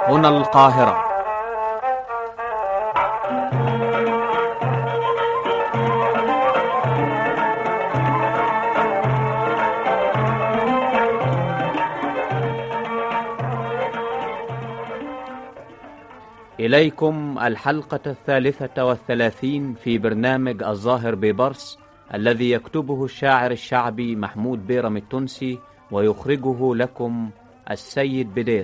هنا القاهرة. إليكم الحلقة 33 في برنامج الظاهر ببرص، الذي يكتبه الشاعر الشعبي محمود بيرم التونسي ويخرجه لكم السيد بدير.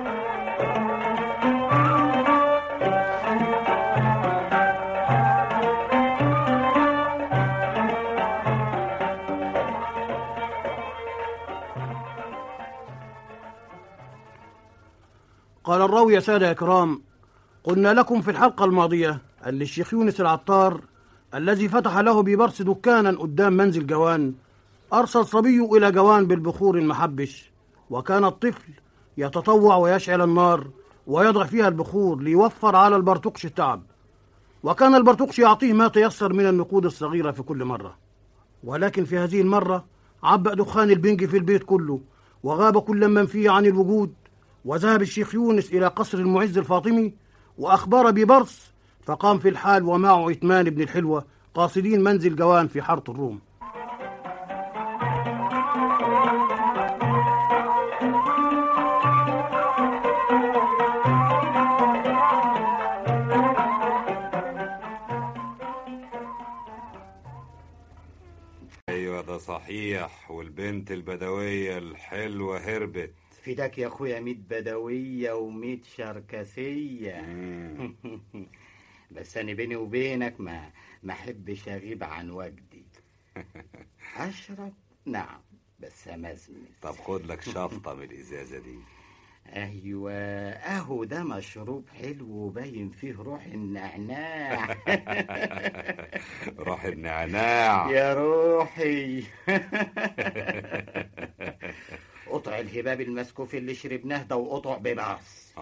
قال الراوي: يا سادة يا كرام، قلنا لكم في الحلقة الماضية أن الشيخ يونس العطار الذي فتح له ببرص دكانا قدام منزل جوان أرسل صبي إلى جوان بالبخور المحبش، وكان الطفل يتطوع ويشعل النار ويضع فيها البخور ليوفر على البرتقش التعب، وكان البرتقش يعطيه ما تيسر من النقود الصغيرة في كل مرة. ولكن في هذه المرة عبأ دخان البنج في البيت كله، وغاب كل من فيه عن الوجود. وذهب الشيخ يونس إلى قصر المعز الفاطمي وأخبار ببرص، فقام في الحال ومعه عثمان بن الحلوة قاصدين منزل جوان في حارة الروم. ايوه ده صحيح، والبنت البدوية الحلوة هربت. فداك يا اخويا 100 بدوية و100 شركسية. بس انا بيني وبينك ما احبش اغيب عن وجدي. اشرب نعم بس امزمز. طب خد لك شفطة من الازازة دي. ايوه اهو ده مشروب حلو وباين فيه روح النعناع. روح النعناع يا روحي. قطع الهباب المسكوف اللي شربناه ده وقطع ببرص.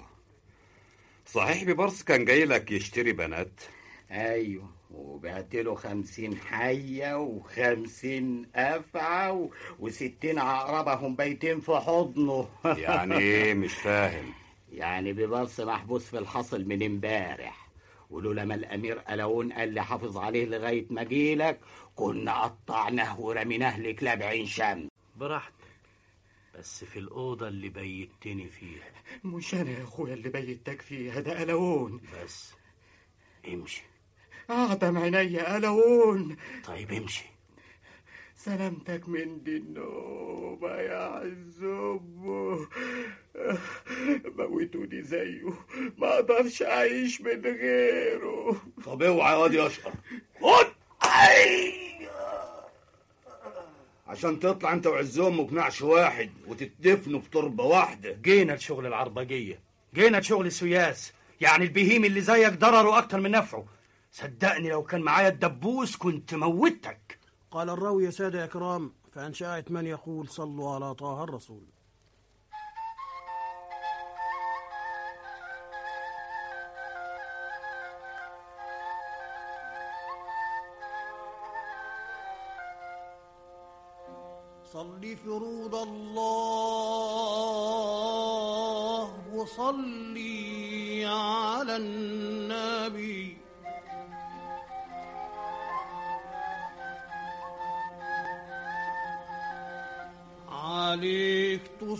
صحيح ببرص كان جاي لك يشتري بنات؟ ايوه، وبعتله 50 حية و50 أفعى و60 عقربهم بيتين في حضنه. يعني ايه؟ مش فاهم. يعني ببرص محبوس في الحصل من امبارح، ولولا ما الأمير قلاوون قال لي حافظ عليه لغاية ما جيلك كنا قطعناه ورميناه لكلاب عين شمس. براحتك، بس في الأوضة اللي بيتني فيها. مش أنا يا أخويا اللي بيتك فيها، ده قلاوون. بس امشي. أعدم عينيا قلاوون. طيب امشي. سلامتك من دي النوبة يا عزوبه. موتوني زيه، ما اقدرش اعيش من غيره. طب اوعى يا واد يا اشقر، خد عشان تطلع انت وعز امك نعش واحد وتتدفنوا في تربه واحده. جينا لشغل العربجيه، جينا لشغل السياس، يعني البهيم اللي زيك ضرره اكتر من نفعه. صدقني لو كان معايا الدبوس كنت موتك. قال الراوي: يا سادة يا كرام، فأنشأ عثمان يقول: صلوا على طه الرسول. صلي فروض الله وصلي على النبي، عليك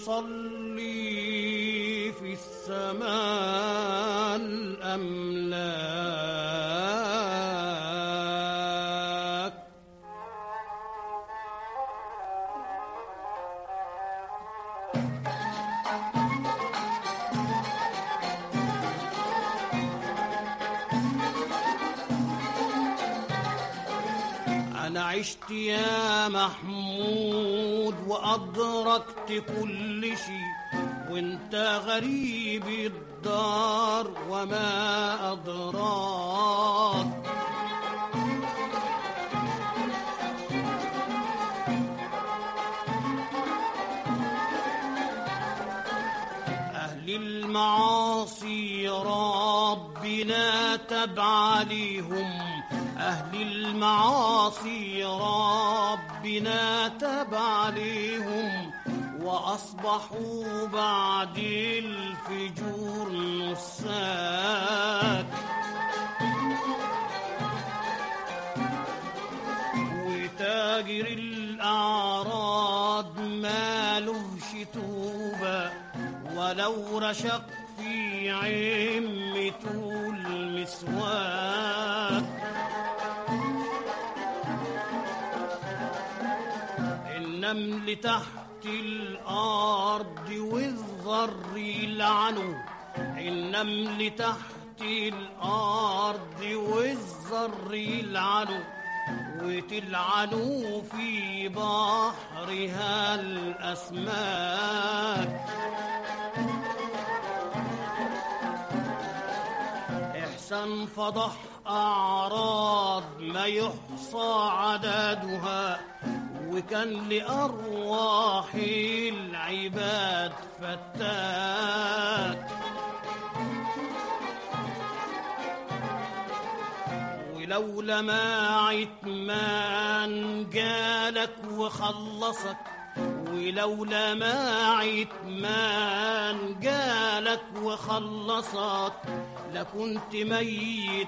تصلي في السماء الأملاك. أنا عشت يا محمود وأدركت كل شيء، وانت غريب الدار وما أدراك. أهل المعاصي ربنا تب عليهم، أهل المعاصي ربنا تب عليهم، وأصبحوا بعد الفجور نساك، وتاجر الأعراض مالهش توبة ولو رشق في عمته المسواك. النمل تحت الأرض والذر يلعنوا، النمل تحت الأرض والذر يلعنوا، وتلعنوا في بحرها الأسماك. إحسان فضح أعراض ما يحصى عددها، وكان لأرواح العباد فتاك. ولولا ما عتمان جالك وخلصك، ولولا ما عتمان جالك وخلصك، لكنت ميت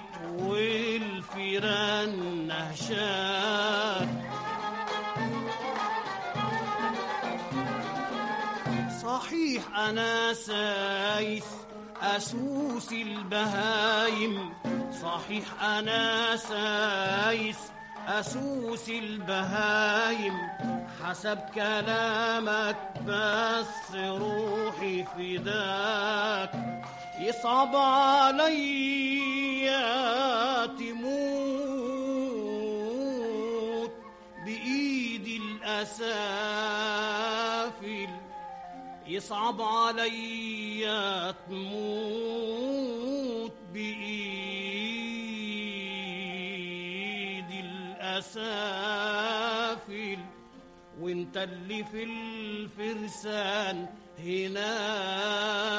والفيران نهشاك. صحيح أنا سايس أسوس البهايم، صحيح أنا سايس أسوس البهايم، حسب كلامك بس روحي فداك. يصعب عليا تموت بإيد الأسافل، يصعب عليا تموت بإيد الأسافل، وانت اللي في الفرسان هنا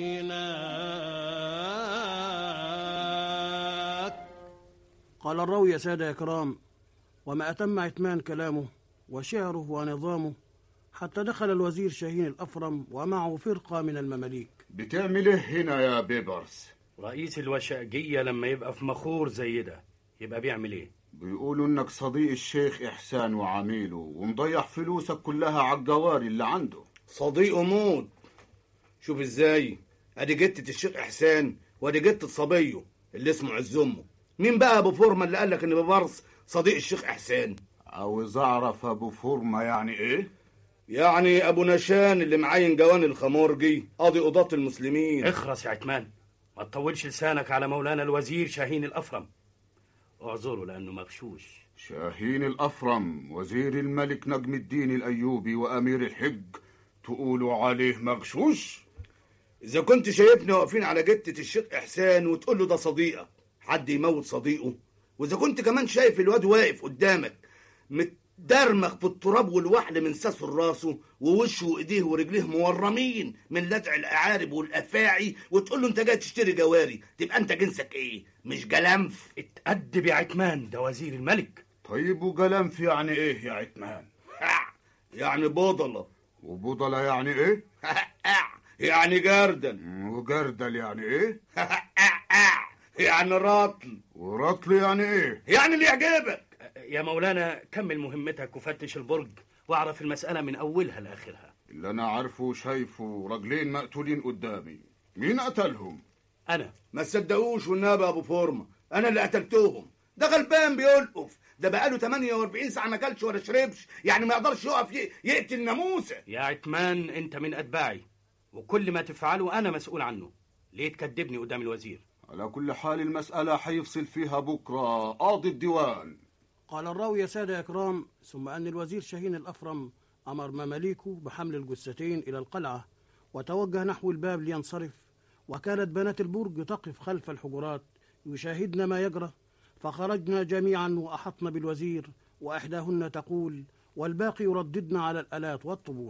وهناك. قال الراوي يا سادة يا كرام: وما أتم عتمان كلامه وشعره ونظامه حتى دخل الوزير شاهين الأفرم ومعه فرقة من المماليك. بتعمل ايه هنا يا بيبرس؟ رئيس الوشائجية لما يبقى في مخور زي ده يبقى بيعمل ايه؟ بيقولوا انك صديق الشيخ احسان وعميله ومضيع فلوسك كلها على الجواري اللي عنده. صديقه موت. شوف ازاي، ادي جتة الشيخ احسان وادي جتة صبيه اللي اسمه عز امه. مين بقى ابو فورما اللي قالك ان بيبرس صديق الشيخ احسان؟ عاوز اعرف ابو فورما يعني ايه؟ يعني ابو نشان اللي معين جوان الخمورجي قاضي قضاة المسلمين. اخرس يا عتمان، ما تطولش لسانك على مولانا الوزير شاهين الأفرم، اعذره لأنه مغشوش. شاهين الأفرم وزير الملك نجم الدين الأيوبي وأمير الحج تقولوا عليه مغشوش؟ إذا كنت شايفني واقفين على جتة الشيخ إحسان وتقول له ده صديقك، حد يموت صديقه؟ وإذا كنت كمان شايف الواد واقف قدامك متدرمخ في التراب والوحل من ساسه لراسه ووشه وإيديه ورجليه مورمين من لدع الأعارب والأفاعي، وتقول له أنت جاي تشتري جواري، تبقى أنت جنسك إيه؟ مش جلنف؟ اتأدب يا عتمان، ده وزير الملك. طيب وجلنف يعني إيه يا عتمان؟ يعني بوضلة. وبوضلة يعني إيه؟ يعني جردل. وجردل يعني إيه؟ يعني رطل. ورطل يعني إيه؟ يعني اللي يعجبك. يا مولانا كمل مهمتك وفتش البرج واعرف المسألة من أولها لآخرها. اللي أنا عارفه وشايفه رجلين مقتولين قدامي، مين قتلهم؟ أنا. ما تصدقوش والنبي أبو فورما، أنا اللي قتلتهم. ده غلبان بيلقف، ده بقاله 48 ساعة ما كلش ولا شربش، يعني ما يقدرش يقف يقتل ناموسة. يا عتمان أنت من أتباعي، وكل ما تفعله أنا مسؤول عنه، ليه تكذبني قدام الوزير؟ على كل حال المسألة هيفصل فيها بكرة قاضي الديوان. قال الراوي يا سادة يا كرام: ثم أن الوزير شاهين الأفرم أمر مماليكه بحمل الجثتين إلى القلعة، وتوجه نحو الباب لينصرف، وكانت بنات البرج تقف خلف الحجرات يشاهدن ما يجرى، فخرجنا جميعا وأحطنا بالوزير، وإحداهن تقول والباقي يرددن على الآلات والطبول.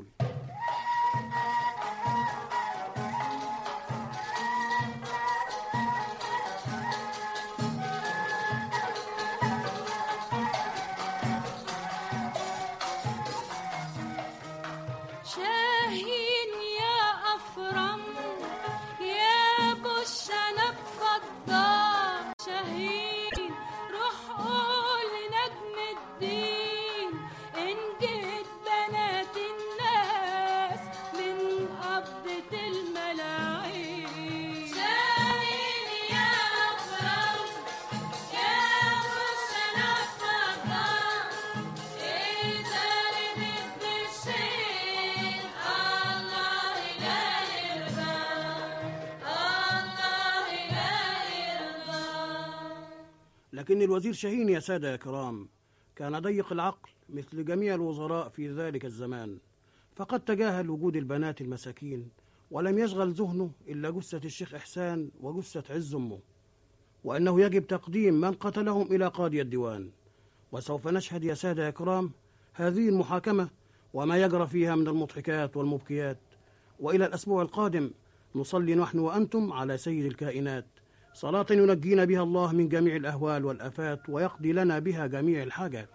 شاهين شاهين يا أفرم يا أبو الشنب فضال شاهين روح قول لنجم الدين إن جهت بنات الناس من قبضة الملاعين شاهين يا أفرم يا أبو الشنب فضال إذا ردت بالشين الله لا يرضى الله لا يرضى. لكن الوزير شاهين يا سادة يا كرام كان ضيق العقل مثل جميع الوزراء في ذلك الزمان، فقد تجاهل وجود البنات المساكين ولم يشغل ذهنه إلا جثة الشيخ إحسان وجثة عز أمه، وأنه يجب تقديم من قتلهم إلى قاضي الديوان. وسوف نشهد يا سادة يا كرام هذه المحاكمة وما يجرى فيها من المضحكات والمبكيات. وإلى الأسبوع القادم نصلي نحن وأنتم على سيد الكائنات صلاة ينجينا بها الله من جميع الأهوال والآفات ويقضي لنا بها جميع الحاجات.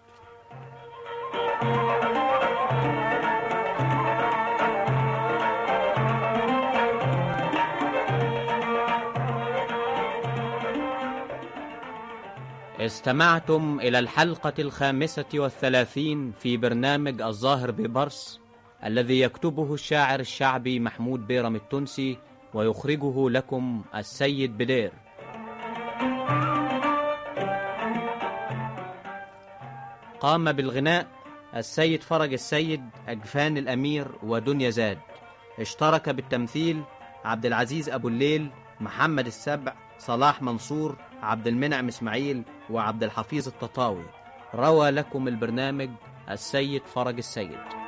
استمعتم إلى الحلقة 35 في برنامج الظاهر ببرص، الذي يكتبه الشاعر الشعبي محمود بيرم التونسي ويخرجه لكم السيد بدير. قام بالغناء السيد فرج السيد، أجفان الأمير، ودنيا زاد. اشترك بالتمثيل عبد العزيز أبو الليل، محمد السبع، صلاح منصور، عبد المنعم إسماعيل، وعبد الحفيظ التطاوي. روى لكم البرنامج السيد فرج السيد.